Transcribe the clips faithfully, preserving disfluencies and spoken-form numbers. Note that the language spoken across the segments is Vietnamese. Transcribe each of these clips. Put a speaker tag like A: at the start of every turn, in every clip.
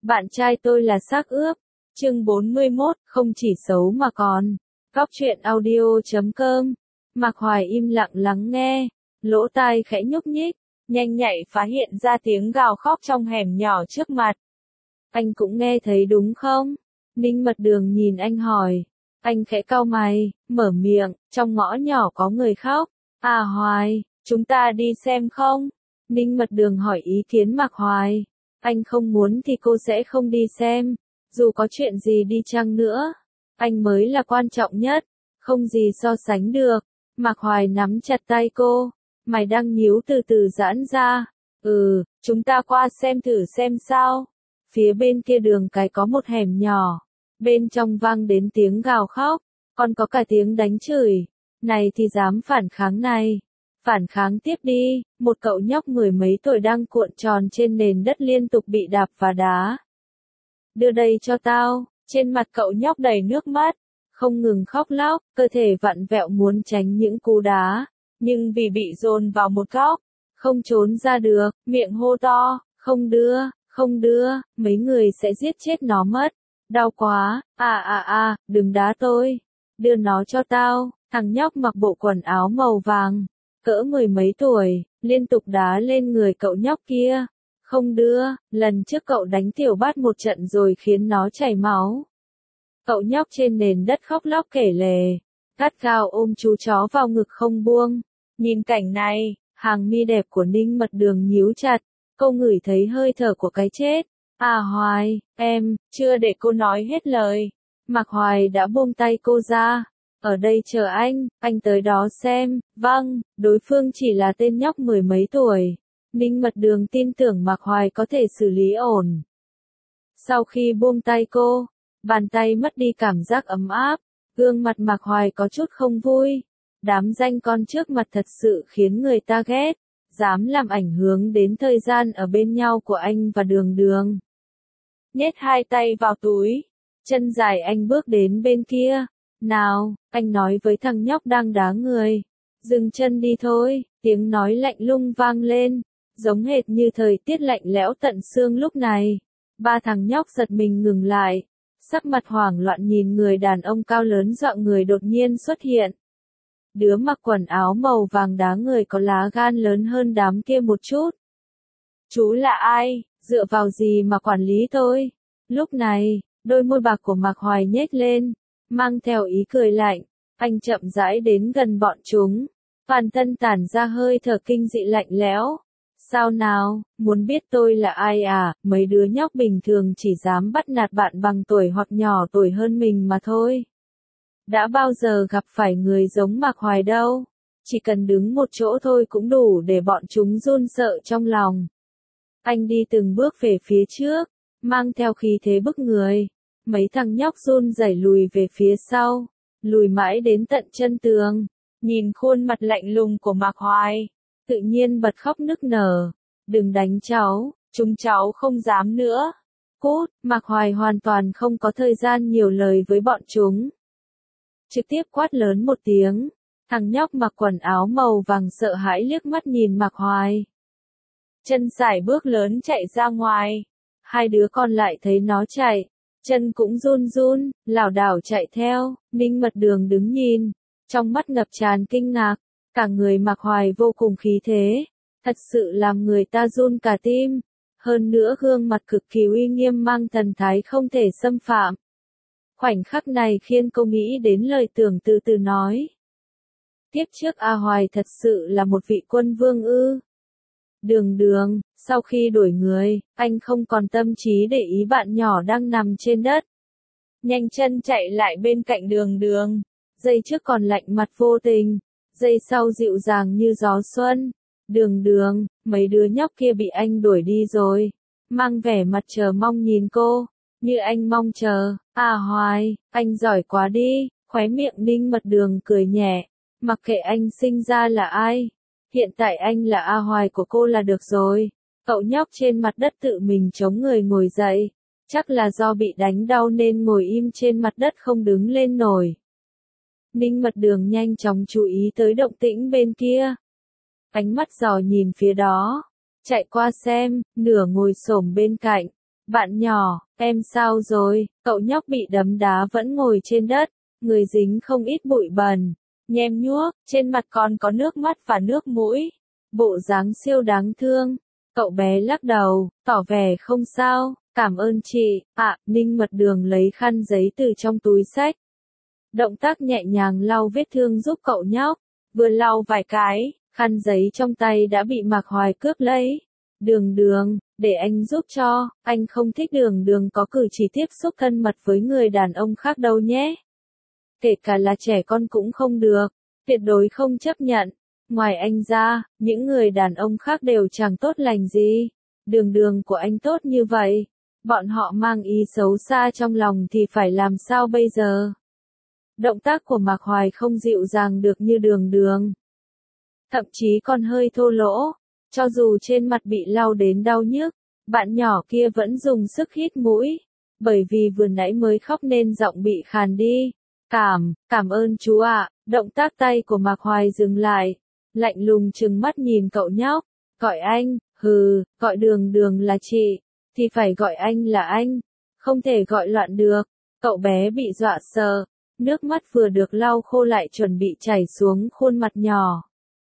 A: Bạn trai tôi là xác ướp. Chương bốn mươi mốt, không chỉ xấu mà còn. Góc truyện audio chấm com. Mạc Hoài im lặng lắng nghe, lỗ tai khẽ nhúc nhích, nhanh nhạy phát hiện ra tiếng gào khóc trong hẻm nhỏ trước mặt. Anh cũng nghe thấy đúng không? Ninh Mật Đường nhìn anh hỏi. Anh khẽ cau mày, mở miệng, trong ngõ nhỏ có người khóc. À Hoài, chúng ta đi xem không? Ninh Mật Đường hỏi ý kiến Mạc Hoài. Anh không muốn thì cô sẽ không đi xem. Dù có chuyện gì đi chăng nữa, anh mới là quan trọng nhất. Không gì so sánh được. Mạc Hoài nắm chặt tay cô. Mày đang nhíu từ từ giãn ra. Ừ, chúng ta qua xem thử xem sao. Phía bên kia đường cái có một hẻm nhỏ. Bên trong vang đến tiếng gào khóc. Còn có cả tiếng đánh chửi. Này thì dám phản kháng này. Phản kháng tiếp đi. Một cậu nhóc mười mấy tuổi đang cuộn tròn trên nền đất liên tục bị đạp và đá. Đưa đây cho tao. Trên mặt cậu nhóc đầy nước mắt. Không ngừng khóc lóc, cơ thể vặn vẹo muốn tránh những cú đá. Nhưng vì bị dồn vào một góc, không trốn ra được, miệng hô to, không đưa, không đưa, mấy người sẽ giết chết nó mất. Đau quá, à à à, đừng đá tôi. Đưa nó cho tao. Thằng nhóc mặc bộ quần áo màu vàng, cỡ mười mấy tuổi, liên tục đá lên người cậu nhóc kia. Không đưa, lần trước cậu đánh Tiểu Bát một trận rồi khiến nó chảy máu. Cậu nhóc trên nền đất khóc lóc kể lể, gắt gao ôm chú chó vào ngực không buông. Nhìn cảnh này, hàng mi đẹp của Ninh Mật Đường nhíu chặt, cô ngửi thấy hơi thở của cái chết. À Hoài, em, chưa để cô nói hết lời. Mạc Hoài đã buông tay cô ra. Ở đây chờ anh, anh tới đó xem. Vâng, đối phương chỉ là tên nhóc mười mấy tuổi. Ninh Mật Đường tin tưởng Mạc Hoài có thể xử lý ổn. Sau khi buông tay cô, bàn tay mất đi cảm giác ấm áp, gương mặt Mạc Hoài có chút không vui. Đám danh con trước mặt thật sự khiến người ta ghét, dám làm ảnh hưởng đến thời gian ở bên nhau của anh và Đường Đường. Nhét hai tay vào túi, chân dài anh bước đến bên kia. Nào, anh nói với thằng nhóc đang đá người. Dừng chân đi thôi, tiếng nói lạnh lùng vang lên, giống hệt như thời tiết lạnh lẽo tận xương lúc này. Ba thằng nhóc giật mình ngừng lại, sắc mặt hoảng loạn nhìn người đàn ông cao lớn dọa người đột nhiên xuất hiện. Đứa mặc quần áo màu vàng đá người có lá gan lớn hơn đám kia một chút. Chú là ai, dựa vào gì mà quản lý tôi? Lúc này, đôi môi bạc của Mạc Hoài nhếch lên, mang theo ý cười lạnh. Anh chậm rãi đến gần bọn chúng, toàn thân tản ra hơi thở kinh dị lạnh lẽo. Sao nào, muốn biết tôi là ai à? Mấy đứa nhóc bình thường chỉ dám bắt nạt bạn bằng tuổi hoặc nhỏ tuổi hơn mình mà thôi. Đã bao giờ gặp phải người giống Mạc Hoài đâu. Chỉ cần đứng một chỗ thôi cũng đủ để bọn chúng run sợ trong lòng. Anh đi từng bước về phía trước, mang theo khí thế bức người. Mấy thằng nhóc run rẩy lùi về phía sau, lùi mãi đến tận chân tường. Nhìn khuôn mặt lạnh lùng của Mạc Hoài, tự nhiên bật khóc nức nở. Đừng đánh cháu, chúng cháu không dám nữa. Cút, Mạc Hoài hoàn toàn không có thời gian nhiều lời với bọn chúng. Trực tiếp quát lớn một tiếng. Thằng nhóc mặc quần áo màu vàng sợ hãi liếc mắt nhìn Mạc Hoài. Chân sải bước lớn chạy ra ngoài. Hai đứa còn lại thấy nó chạy, chân cũng run run, lảo đảo chạy theo. Ninh Mật Đường đứng nhìn, trong mắt ngập tràn kinh ngạc. Cả người Mạc Hoài vô cùng khí thế, thật sự làm người ta run cả tim. Hơn nữa gương mặt cực kỳ uy nghiêm mang thần thái không thể xâm phạm. Khoảnh khắc này khiến cô nghĩ đến lời Tưởng từ từ nói. Tiếp trước A Hoài thật sự là một vị quân vương ư? Đường Đường, sau khi đuổi người, anh không còn tâm trí để ý bạn nhỏ đang nằm trên đất. Nhanh chân chạy lại bên cạnh Đường Đường. Giây trước còn lạnh mặt vô tình, giây sau dịu dàng như gió xuân. Đường Đường, mấy đứa nhóc kia bị anh đuổi đi rồi. Mang vẻ mặt chờ mong nhìn cô, như anh mong chờ. À Hoài, anh giỏi quá đi. Khóe miệng Ninh Mật Đường cười nhẹ. Mặc kệ anh sinh ra là ai, hiện tại anh là A Hoài của cô là được rồi. Cậu nhóc trên mặt đất tự mình chống người ngồi dậy. Chắc là do bị đánh đau nên ngồi im trên mặt đất không đứng lên nổi. Ninh Mật Đường nhanh chóng chú ý tới động tĩnh bên kia. Ánh mắt dò nhìn phía đó. Chạy qua xem, nửa ngồi xổm bên cạnh. Bạn nhỏ, em sao rồi? Cậu nhóc bị đấm đá vẫn ngồi trên đất, người dính không ít bụi bẩn, nhem nhuốc, trên mặt còn có nước mắt và nước mũi. Bộ dáng siêu đáng thương. Cậu bé lắc đầu, tỏ vẻ không sao, cảm ơn chị. À, Ninh Mật Đường lấy khăn giấy từ trong túi xách. Động tác nhẹ nhàng lau vết thương giúp cậu nhóc. Vừa lau vài cái, khăn giấy trong tay đã bị Mạc Hoài cướp lấy. Đường Đường, để anh giúp cho, anh không thích Đường Đường có cử chỉ tiếp xúc thân mật với người đàn ông khác đâu nhé. Kể cả là trẻ con cũng không được, tuyệt đối không chấp nhận. Ngoài anh ra, những người đàn ông khác đều chẳng tốt lành gì. Đường Đường của anh tốt như vậy, bọn họ mang ý xấu xa trong lòng thì phải làm sao bây giờ? Động tác của Mạc Hoài không dịu dàng được như Đường Đường. Thậm chí còn hơi thô lỗ, cho dù trên mặt bị lau đến đau nhức, bạn nhỏ kia vẫn dùng sức hít mũi, bởi vì vừa nãy mới khóc nên giọng bị khàn đi. Cảm, cảm ơn chú ạ. Động tác tay của Mạc Hoài dừng lại, lạnh lùng trừng mắt nhìn cậu nhóc, gọi anh, hừ, gọi Đường Đường là chị, thì phải gọi anh là anh, không thể gọi loạn được. Cậu bé bị dọa sợ, nước mắt vừa được lau khô lại chuẩn bị chảy xuống khuôn mặt nhỏ.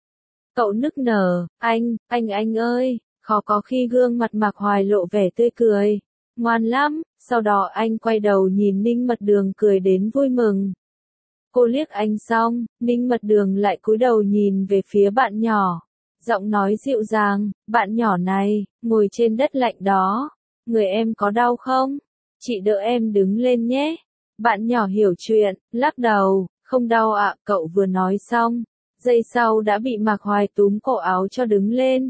A: Cậu nức nở, anh, anh anh ơi, khó có khi gương mặt Mạc Hoài lộ vẻ tươi cười, ngoan lắm. Sau đó anh quay đầu nhìn Ninh Mật Đường cười đến vui mừng. Cô liếc anh xong, Ninh Mật Đường lại cúi đầu nhìn về phía bạn nhỏ. Giọng nói dịu dàng, bạn nhỏ này, ngồi trên đất lạnh đó. Người em có đau không? Chị đỡ em đứng lên nhé. Bạn nhỏ hiểu chuyện, lắc đầu, không đau ạ. Cậu vừa nói xong, giây sau đã bị Mạc Hoài túm cổ áo cho đứng lên.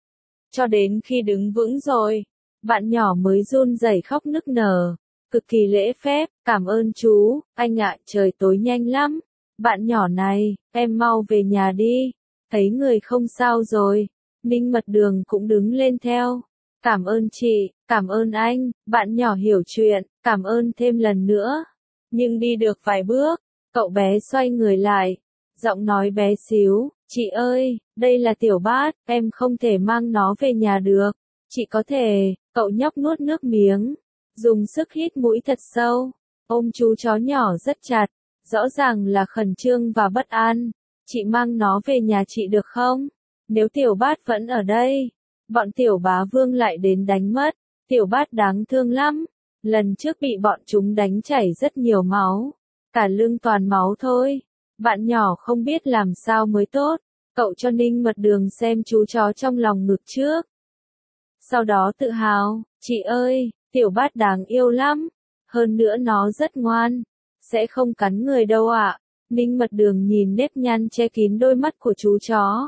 A: Cho đến khi đứng vững rồi, bạn nhỏ mới run rẩy khóc nức nở, cực kỳ lễ phép, cảm ơn chú, anh ạ, trời tối nhanh lắm. Bạn nhỏ này, em mau về nhà đi, thấy người không sao rồi. Ninh Mật Đường cũng đứng lên theo. Cảm ơn chị, cảm ơn anh, bạn nhỏ hiểu chuyện, cảm ơn thêm lần nữa. Nhưng đi được vài bước, cậu bé xoay người lại, giọng nói bé xíu, chị ơi, đây là Tiểu Bát, em không thể mang nó về nhà được. Chị có thể. Cậu nhóc nuốt nước miếng, dùng sức hít mũi thật sâu, ôm chú chó nhỏ rất chặt, rõ ràng là khẩn trương và bất an. Chị mang nó về nhà chị được không? Nếu Tiểu Bát vẫn ở đây, bọn Tiểu Bá Vương lại đến đánh mất. Tiểu Bát đáng thương lắm, lần trước bị bọn chúng đánh chảy rất nhiều máu, cả lưng toàn máu thôi. Bạn nhỏ không biết làm sao mới tốt, cậu cho Ninh Mật Đường xem chú chó trong lòng ngực trước. Sau đó tự hào, chị ơi, Tiểu Bát đáng yêu lắm, hơn nữa nó rất ngoan, sẽ không cắn người đâu ạ. Ninh Mật Đường nhìn nếp nhăn che kín đôi mắt của chú chó.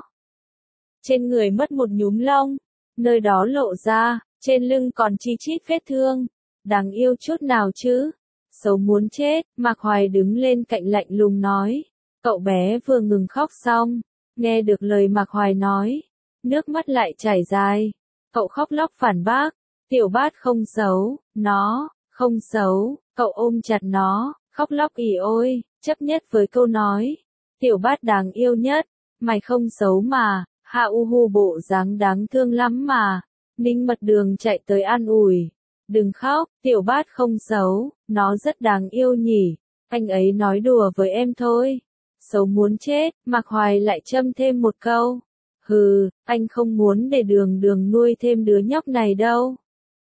A: Trên người mất một nhúm lông, nơi đó lộ ra, trên lưng còn chi chít vết thương, đáng yêu chút nào chứ, xấu muốn chết. Mạc Hoài đứng lên cạnh lạnh lùng nói, cậu bé vừa ngừng khóc xong, nghe được lời Mạc Hoài nói, nước mắt lại chảy dài. Cậu khóc lóc phản bác, Tiểu Bát không xấu, nó, không xấu. Cậu ôm chặt nó, khóc lóc ỉ ôi, chấp nhất với câu nói, Tiểu Bát đáng yêu nhất, mày không xấu mà, ha u hu bộ dáng đáng thương lắm mà. Ninh Mật Đường chạy tới an ủi, đừng khóc, Tiểu Bát không xấu, nó rất đáng yêu nhỉ, anh ấy nói đùa với em thôi. Xấu muốn chết. Mạc Hoài lại châm thêm một câu. Hừ, anh không muốn để Đường Đường nuôi thêm đứa nhóc này đâu.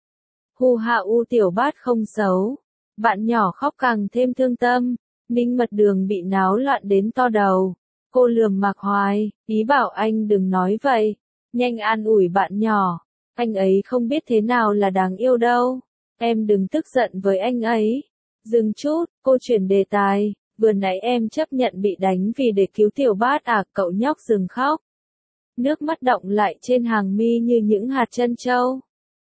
A: Hu ha u, Tiểu Bát không xấu. Bạn nhỏ khóc càng thêm thương tâm. Ninh Mật Đường bị náo loạn đến to đầu. Cô lườm Mạc Hoài, ý bảo anh đừng nói vậy. Nhanh an ủi bạn nhỏ. Anh ấy không biết thế nào là đáng yêu đâu. Em đừng tức giận với anh ấy. Dừng chút, cô chuyển đề tài. Vừa nãy em chấp nhận bị đánh vì để cứu Tiểu Bát à? Cậu nhóc dừng khóc. Nước mắt đọng lại trên hàng mi như những hạt trân châu.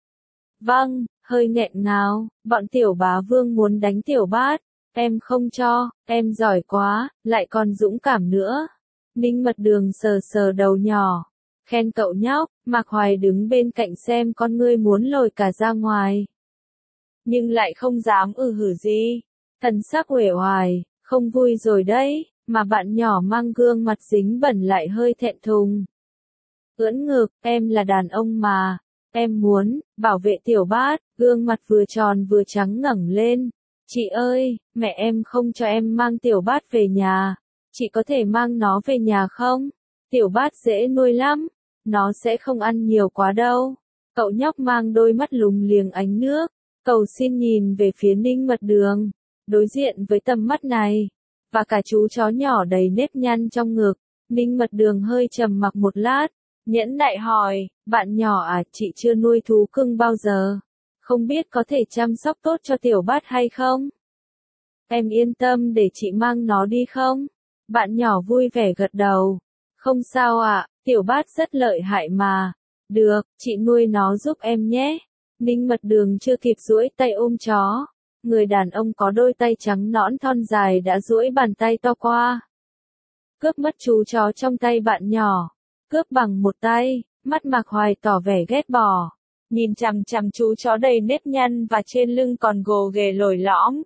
A: Vâng, hơi nghẹn ngào, bọn Tiểu Bá Vương muốn đánh Tiểu Bát, em không cho, em giỏi quá, lại còn dũng cảm nữa. Ninh Mật Đường sờ sờ đầu nhỏ, khen cậu nhóc. Mạc Hoài đứng bên cạnh xem con ngươi muốn lồi cả ra ngoài. Nhưng lại không dám ừ hử gì, thần sắc uể oải, không vui rồi đấy, mà bạn nhỏ mang gương mặt dính bẩn lại hơi thẹn thùng. Ưỡn ngực, em là đàn ông mà, Em muốn, bảo vệ Tiểu Bát, gương mặt vừa tròn vừa trắng ngẩng lên. Chị ơi, mẹ em không cho em mang Tiểu Bát về nhà. Chị có thể mang nó về nhà không? Tiểu Bát dễ nuôi lắm. Nó sẽ không ăn nhiều quá đâu. Cậu nhóc mang đôi mắt lùng liềng ánh nước. Cầu xin nhìn về phía Ninh Mật Đường. Đối diện với tầm mắt này. Và cả chú chó nhỏ đầy nếp nhăn trong ngực. Ninh Mật Đường hơi trầm mặc một lát. Nhẫn nại hỏi, bạn nhỏ à, chị chưa nuôi thú cưng bao giờ. Không biết có thể chăm sóc tốt cho Tiểu Bát hay không? Em yên tâm để chị mang nó đi không? Bạn nhỏ vui vẻ gật đầu. Không sao ạ, Tiểu Bát rất lợi hại mà. Được, chị nuôi nó giúp em nhé. Ninh Mật Đường chưa kịp duỗi tay ôm chó. Người đàn ông có đôi tay trắng nõn thon dài đã duỗi bàn tay to qua. Cướp mất chú chó trong tay bạn nhỏ. Cướp bằng một tay, mắt Mạc Hoài tỏ vẻ ghét bỏ. Nhìn chằm chằm chú chó đầy nếp nhăn và trên lưng còn gồ ghề lồi lõm.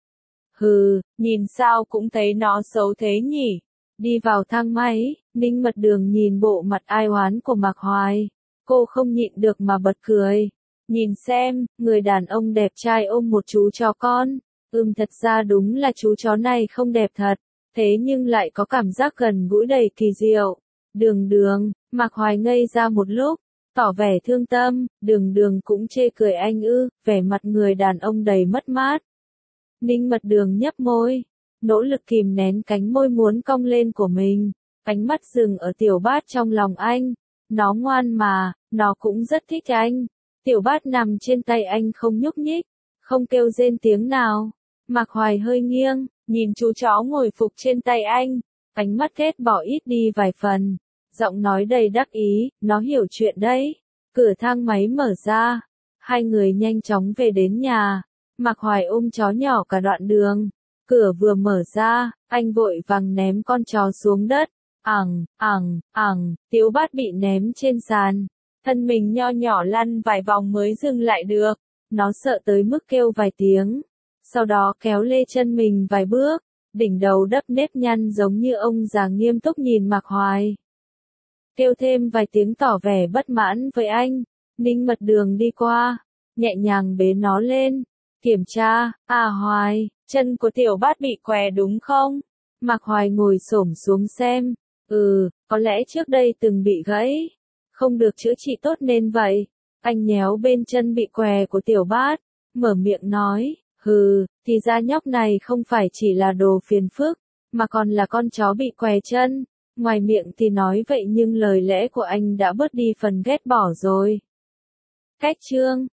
A: Hừ, nhìn sao cũng thấy nó xấu thế nhỉ. Đi vào thang máy, Ninh Mật Đường nhìn bộ mặt ai oán của Mạc Hoài. Cô không nhịn được mà bật cười. Nhìn xem, người đàn ông đẹp trai ôm một chú chó con. Ừm thật ra đúng là chú chó này không đẹp thật. Thế nhưng lại có cảm giác gần gũi đầy kỳ diệu. Đường Đường, Mạc Hoài ngây ra một lúc, tỏ vẻ thương tâm, Đường Đường cũng chê cười anh ư, vẻ mặt người đàn ông đầy mất mát. Ninh Mật Đường nhấp môi, nỗ lực kìm nén cánh môi muốn cong lên của mình, ánh mắt dừng ở Tiểu Bát trong lòng anh. Nó ngoan mà, nó cũng rất thích anh. Tiểu Bát nằm trên tay anh không nhúc nhích, không kêu rên tiếng nào. Mạc Hoài hơi nghiêng, nhìn chú chó ngồi phục trên tay anh. Ánh mắt ghét bỏ ít đi vài phần. Giọng nói đầy đắc ý, nó hiểu chuyện đấy. Cửa thang máy mở ra. Hai người nhanh chóng về đến nhà. Mạc Hoài ôm chó nhỏ cả đoạn đường. Cửa vừa mở ra, anh vội vàng ném con chó xuống đất. Ẳng, ẳng, ẳng, Tiểu Bát bị ném trên sàn. Thân mình nho nhỏ lăn vài vòng mới dừng lại được. Nó sợ tới mức kêu vài tiếng. Sau đó kéo lê chân mình vài bước. Đỉnh đầu đắp nếp nhăn giống như ông già nghiêm túc nhìn Mạc Hoài. Kêu thêm vài tiếng tỏ vẻ bất mãn với anh. Ninh Mật Đường đi qua, nhẹ nhàng bế nó lên. Kiểm tra, à Hoài, chân của Tiểu Bát bị què đúng không? Mạc Hoài ngồi xổm xuống xem. Ừ, có lẽ trước đây từng bị gãy. Không được chữa trị tốt nên vậy. Anh nhéo bên chân bị què của Tiểu Bát. Mở miệng nói. Hừ, thì ra nhóc này không phải chỉ là đồ phiền phức, mà còn là con chó bị què chân. Ngoài miệng thì nói vậy nhưng lời lẽ của anh đã bớt đi phần ghét bỏ rồi. Cách chương